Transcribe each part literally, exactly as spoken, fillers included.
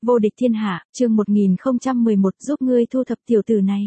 Vô địch thiên hạ, chương một nghìn không trăm mười một giúp ngươi thu thập tiểu tử này.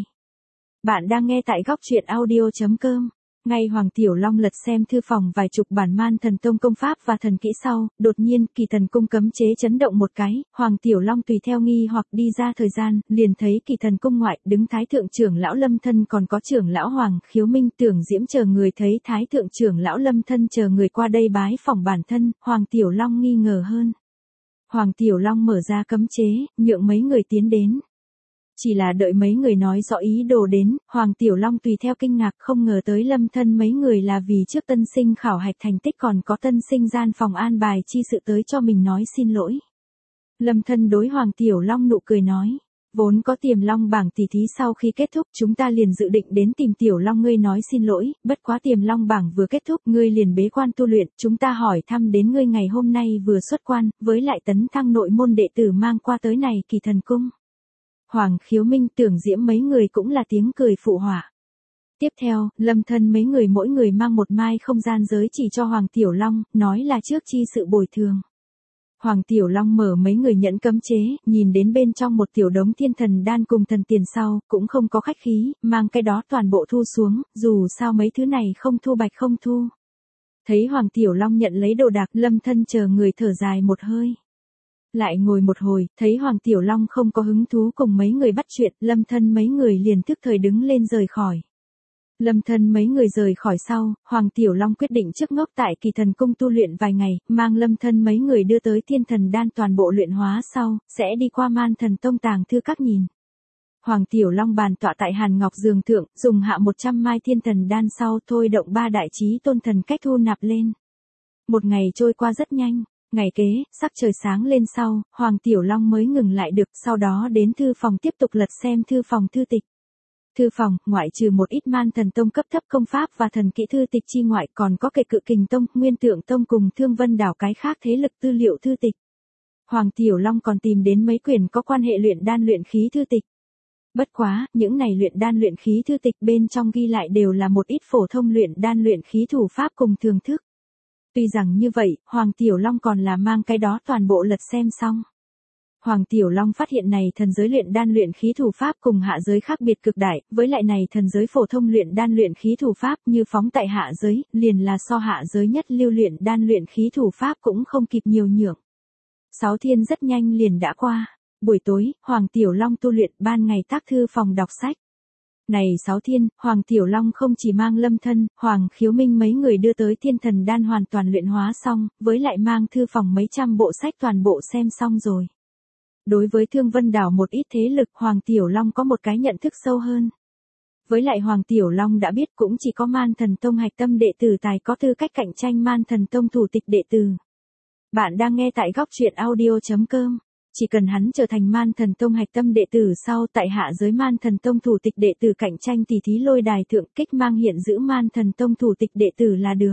Bạn đang nghe tại góc truyện audio.com. Ngay Hoàng Tiểu Long lật xem thư phòng vài chục bản Man Thần Tông công pháp và thần kỹ sau, đột nhiên Kỳ Thần Cung cấm chế chấn động một cái, Hoàng Tiểu Long tùy theo nghi hoặc đi ra thời gian, liền thấy Kỳ Thần Cung ngoại đứng Thái Thượng trưởng lão Lâm Thân còn có trưởng lão Hoàng Khiếu Minh Tưởng Diễm chờ người thấy Thái Thượng trưởng lão Lâm Thân chờ người qua đây bái phỏng bản thân, Hoàng Tiểu Long nghi ngờ hơn. Hoàng Tiểu Long mở ra cấm chế, nhượng mấy người tiến đến. Chỉ là đợi mấy người nói rõ ý đồ đến, Hoàng Tiểu Long tùy theo kinh ngạc không ngờ tới Lâm Thân mấy người là vì trước tân sinh khảo hạch thành tích còn có tân sinh gian phòng an bài chi sự tới cho mình nói xin lỗi. Lâm Thân đối Hoàng Tiểu Long nụ cười nói, vốn có Tiềm Long bảng tỷ thí sau khi kết thúc chúng ta liền dự định đến tìm Tiểu Long ngươi nói xin lỗi, bất quá Tiềm Long bảng vừa kết thúc ngươi liền bế quan tu luyện, chúng ta hỏi thăm đến ngươi ngày hôm nay vừa xuất quan, với lại tấn thăng nội môn đệ tử mang qua tới này Kỳ Thần Cung. Hoàng Khiếu Minh Tưởng Diễm mấy người cũng là tiếng cười phụ họa. Tiếp theo, Lâm Thân mấy người mỗi người mang một mai không gian giới chỉ cho Hoàng Tiểu Long, nói là trước chi sự bồi thường. Hoàng Tiểu Long mở mấy người nhẫn cấm chế, nhìn đến bên trong một tiểu đống thiên thần đan cùng thần tiền sau, cũng không có khách khí, mang cái đó toàn bộ thu xuống, dù sao mấy thứ này không thu bạch không thu. Thấy Hoàng Tiểu Long nhận lấy đồ đạc, Lâm Thân chờ người thở dài một hơi. Lại ngồi một hồi, thấy Hoàng Tiểu Long không có hứng thú cùng mấy người bắt chuyện, Lâm Thân mấy người liền tức thời đứng lên rời khỏi. Lâm Thân mấy người rời khỏi sau, Hoàng Tiểu Long quyết định trước ngốc tại Kỳ Thần Cung tu luyện vài ngày, mang Lâm Thân mấy người đưa tới thiên thần đan toàn bộ luyện hóa sau, sẽ đi qua Man Thần Tông tàng thư các nhìn. Hoàng Tiểu Long bàn tọa tại Hàn Ngọc giường thượng, dùng hạ một trăm mai thiên thần đan sau thôi động ba đại chí tôn thần cách thu nạp lên. Một ngày trôi qua rất nhanh. Ngày kế, sắc trời sáng lên sau, Hoàng Tiểu Long mới ngừng lại được, sau đó đến thư phòng tiếp tục lật xem thư phòng thư tịch. Thư phòng, ngoại trừ một ít Man Thần Tông cấp thấp công pháp và thần kỹ thư tịch chi ngoại còn có Kệ Cự Kình Tông, Nguyên Tượng Tông cùng Thương Vân Đảo cái khác thế lực tư liệu thư tịch. Hoàng Tiểu Long còn tìm đến mấy quyển có quan hệ luyện đan luyện khí thư tịch. Bất quá, những này luyện đan luyện khí thư tịch bên trong ghi lại đều là một ít phổ thông luyện đan luyện khí thủ pháp cùng thường thức. Tuy rằng như vậy, Hoàng Tiểu Long còn là mang cái đó toàn bộ lật xem xong. Hoàng Tiểu Long phát hiện này thần giới luyện đan luyện khí thủ pháp cùng hạ giới khác biệt cực đại, với lại này thần giới phổ thông luyện đan luyện khí thủ pháp như phóng tại hạ giới, liền là so hạ giới nhất lưu luyện đan luyện khí thủ pháp cũng không kịp nhiều nhượng. Sáu thiên rất nhanh liền đã qua. Buổi tối, Hoàng Tiểu Long tu luyện, ban ngày tác thư phòng đọc sách. Này sáu thiên, Hoàng Tiểu Long không chỉ mang Lâm Thân, Hoàng Khiếu Minh mấy người đưa tới thiên thần đan hoàn toàn luyện hóa xong, với lại mang thư phòng mấy trăm bộ sách toàn bộ xem xong rồi. Đối với Thương Vân Đảo một ít thế lực, Hoàng Tiểu Long có một cái nhận thức sâu hơn. Với lại Hoàng Tiểu Long đã biết cũng chỉ có Man Thần Tông hạch tâm đệ tử tài có tư cách cạnh tranh Man Thần Tông thủ tịch đệ tử. Bạn đang nghe tại góc truyện audio.com. Chỉ cần hắn trở thành Man Thần Tông hạch tâm đệ tử sau tại hạ giới Man Thần Tông thủ tịch đệ tử cạnh tranh tỷ thí lôi đài thượng kích mang hiện giữ Man Thần Tông thủ tịch đệ tử là được.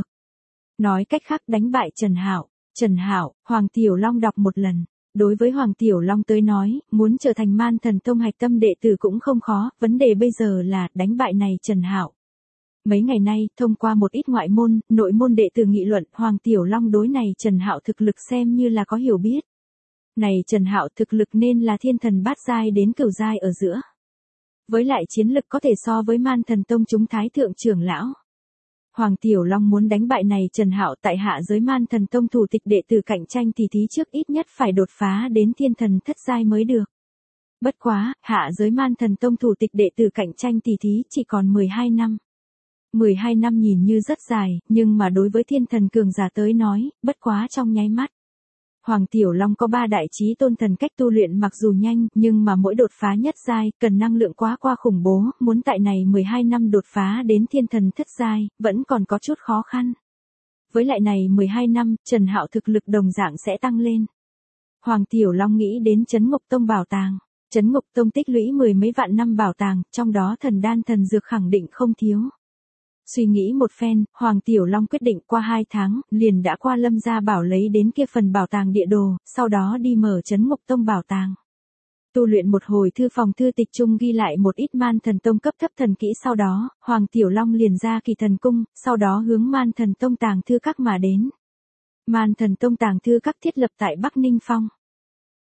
Nói cách khác đánh bại Trần Hạo. Trần Hạo, Hoàng Tiểu Long đọc một lần. Đối với Hoàng Tiểu Long tới nói, muốn trở thành Man Thần Tông hạch tâm đệ tử cũng không khó, vấn đề bây giờ là đánh bại này Trần Hạo. Mấy ngày nay, thông qua một ít ngoại môn, nội môn đệ tử nghị luận, Hoàng Tiểu Long đối này Trần Hạo thực lực xem như là có hiểu biết. Này Trần Hạo thực lực nên là thiên thần bát giai đến cửu giai ở giữa. Với lại chiến lực có thể so với Man Thần Tông chúng Thái Thượng trưởng lão. Hoàng Tiểu Long muốn đánh bại này Trần Hạo tại hạ giới Man Thần Tông thủ tịch đệ tử cạnh tranh tỷ thí trước ít nhất phải đột phá đến thiên thần thất giai mới được. Bất quá, hạ giới Man Thần Tông thủ tịch đệ tử cạnh tranh tỷ thí chỉ còn mười hai năm. mười hai năm nhìn như rất dài, nhưng mà đối với thiên thần cường giả tới nói, bất quá trong nháy mắt. Hoàng Tiểu Long có ba đại chí tôn thần cách tu luyện mặc dù nhanh, nhưng mà mỗi đột phá nhất giai, cần năng lượng quá qua khủng bố, muốn tại này mười hai năm đột phá đến thiên thần thất giai, vẫn còn có chút khó khăn. Với lại này mười hai năm, Trần Hạo thực lực đồng dạng sẽ tăng lên. Hoàng Tiểu Long nghĩ đến Trấn Ngục Tông bảo tàng. Trấn Ngục Tông tích lũy mười mấy vạn năm bảo tàng, trong đó thần đan thần dược khẳng định không thiếu. Suy nghĩ một phen, Hoàng Tiểu Long quyết định qua hai tháng, liền đã qua Lâm gia bảo lấy đến kia phần bảo tàng địa đồ, sau đó đi mở Trấn Ngục Tông bảo tàng. Tu luyện một hồi thư phòng thư tịch chung ghi lại một ít Man Thần Tông cấp thấp thần kỹ sau đó, Hoàng Tiểu Long liền ra Kỳ Thần Cung, sau đó hướng Man Thần Tông tàng thư các mà đến. Man Thần Tông tàng thư các thiết lập tại Bắc Ninh Phong.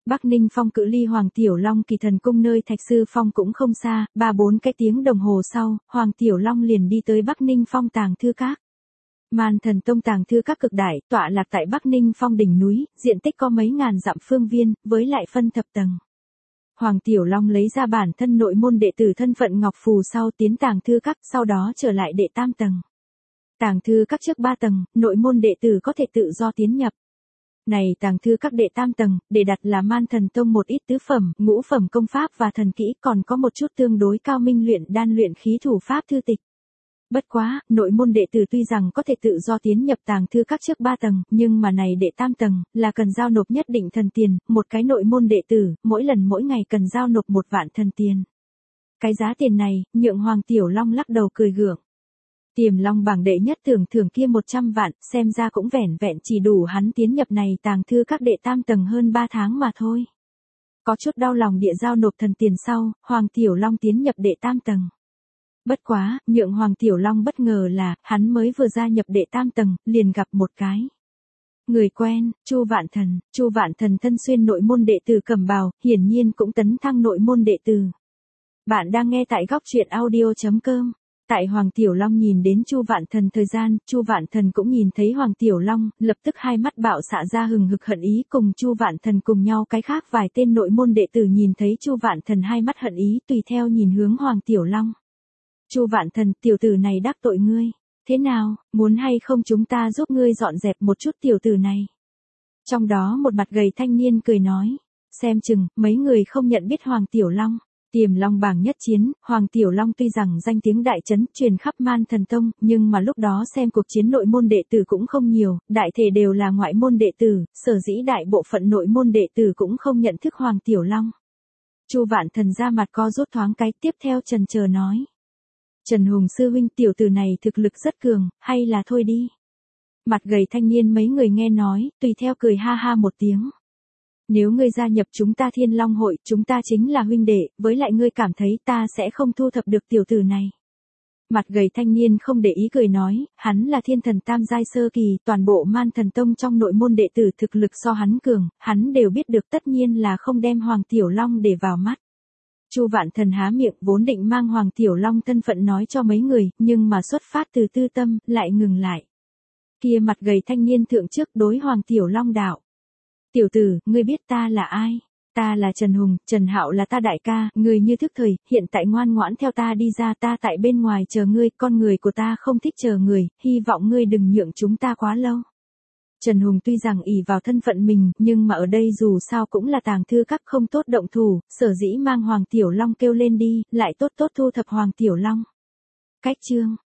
Bắc Ninh Phong cự ly Hoàng Tiểu Long Kỳ Thần Cung nơi Thạch Sư Phong cũng không xa, ba bốn cái tiếng đồng hồ sau, Hoàng Tiểu Long liền đi tới Bắc Ninh Phong Tàng Thư Các. Man Thần Tông Tàng Thư Các cực đại, tọa lạc tại Bắc Ninh Phong đỉnh núi, diện tích có mấy ngàn dặm phương viên, với lại phân thập tầng. Hoàng Tiểu Long lấy ra bản thân nội môn đệ tử thân phận ngọc phù sau tiến Tàng Thư Các, sau đó trở lại đệ tam tầng. Tàng Thư Các trước ba tầng, nội môn đệ tử có thể tự do tiến nhập. Này Tàng Thư Các đệ tam tầng, để đặt là Man Thần Tông một ít tứ phẩm, ngũ phẩm công pháp và thần kỹ, còn có một chút tương đối cao minh luyện đan luyện khí thủ pháp thư tịch. Bất quá, nội môn đệ tử tuy rằng có thể tự do tiến nhập Tàng Thư Các trước ba tầng, nhưng mà này đệ tam tầng, là cần giao nộp nhất định thần tiền, một cái nội môn đệ tử, mỗi lần mỗi ngày cần giao nộp một vạn thần tiền. Cái giá tiền này, nhượng Hoàng Tiểu Long lắc đầu cười gượng. Tiềm Long bảng đệ nhất thưởng thưởng kia một trăm vạn, xem ra cũng vẻn vẹn chỉ đủ hắn tiến nhập này Tàng Thư Các đệ tam tầng hơn ba tháng mà thôi. Có chút đau lòng địa giao nộp thần tiền sau, Hoàng Tiểu Long tiến nhập đệ tam tầng. Bất quá, nhượng Hoàng Tiểu Long bất ngờ là, hắn mới vừa gia nhập đệ tam tầng, liền gặp một cái người quen, Chu Vạn Thần. Chu Vạn Thần thân xuyên nội môn đệ tử cẩm bào, hiển nhiên cũng tấn thăng nội môn đệ tử. Bạn đang nghe tại góc truyện audio chấm com. Tại Hoàng Tiểu Long nhìn đến Chu Vạn Thần thời gian, Chu Vạn Thần cũng nhìn thấy Hoàng Tiểu Long, lập tức hai mắt bạo xạ ra hừng hực hận ý, cùng Chu Vạn Thần cùng nhau cái khác vài tên nội môn đệ tử nhìn thấy Chu Vạn Thần hai mắt hận ý, tùy theo nhìn hướng Hoàng Tiểu Long. Chu Vạn Thần, tiểu tử này đắc tội ngươi, thế nào, muốn hay không chúng ta giúp ngươi dọn dẹp một chút tiểu tử này? Trong đó một mặt gầy thanh niên cười nói, xem chừng, mấy người không nhận biết Hoàng Tiểu Long. Tiềm Long bảng nhất chiến, Hoàng Tiểu Long tuy rằng danh tiếng đại chấn truyền khắp Man Thần Tông, nhưng mà lúc đó xem cuộc chiến nội môn đệ tử cũng không nhiều, đại thể đều là ngoại môn đệ tử, sở dĩ đại bộ phận nội môn đệ tử cũng không nhận thức Hoàng Tiểu Long. Chu Vạn Thần ra mặt co rút thoáng cái, tiếp theo chần chờ nói. Trần Hùng sư huynh, tiểu tử này thực lực rất cường, hay là thôi đi. Mặt gầy thanh niên mấy người nghe nói, tùy theo cười ha ha một tiếng. Nếu ngươi gia nhập chúng ta Thiên Long hội, chúng ta chính là huynh đệ, với lại ngươi cảm thấy ta sẽ không thu thập được tiểu tử này. Mặt gầy thanh niên không để ý cười nói, hắn là thiên thần tam giai sơ kỳ, toàn bộ Man Thần Tông trong nội môn đệ tử thực lực so hắn cường, hắn đều biết được, tất nhiên là không đem Hoàng Tiểu Long để vào mắt. Chu Vạn Thần há miệng vốn định mang Hoàng Tiểu Long thân phận nói cho mấy người, nhưng mà xuất phát từ tư tâm, lại ngừng lại. Kia mặt gầy thanh niên thượng trước đối Hoàng Tiểu Long đạo. Tiểu tử, ngươi biết ta là ai? Ta là Trần Hùng, Trần Hạo là ta đại ca, người như thức thời, hiện tại ngoan ngoãn theo ta đi ra, ta tại bên ngoài chờ ngươi, con người của ta không thích chờ người, hy vọng ngươi đừng nhượng chúng ta quá lâu. Trần Hùng tuy rằng ỷ vào thân phận mình, nhưng mà ở đây dù sao cũng là Tàng Thư Các không tốt động thủ, sở dĩ mang Hoàng Tiểu Long kêu lên đi, lại tốt tốt thu thập Hoàng Tiểu Long. Cách chương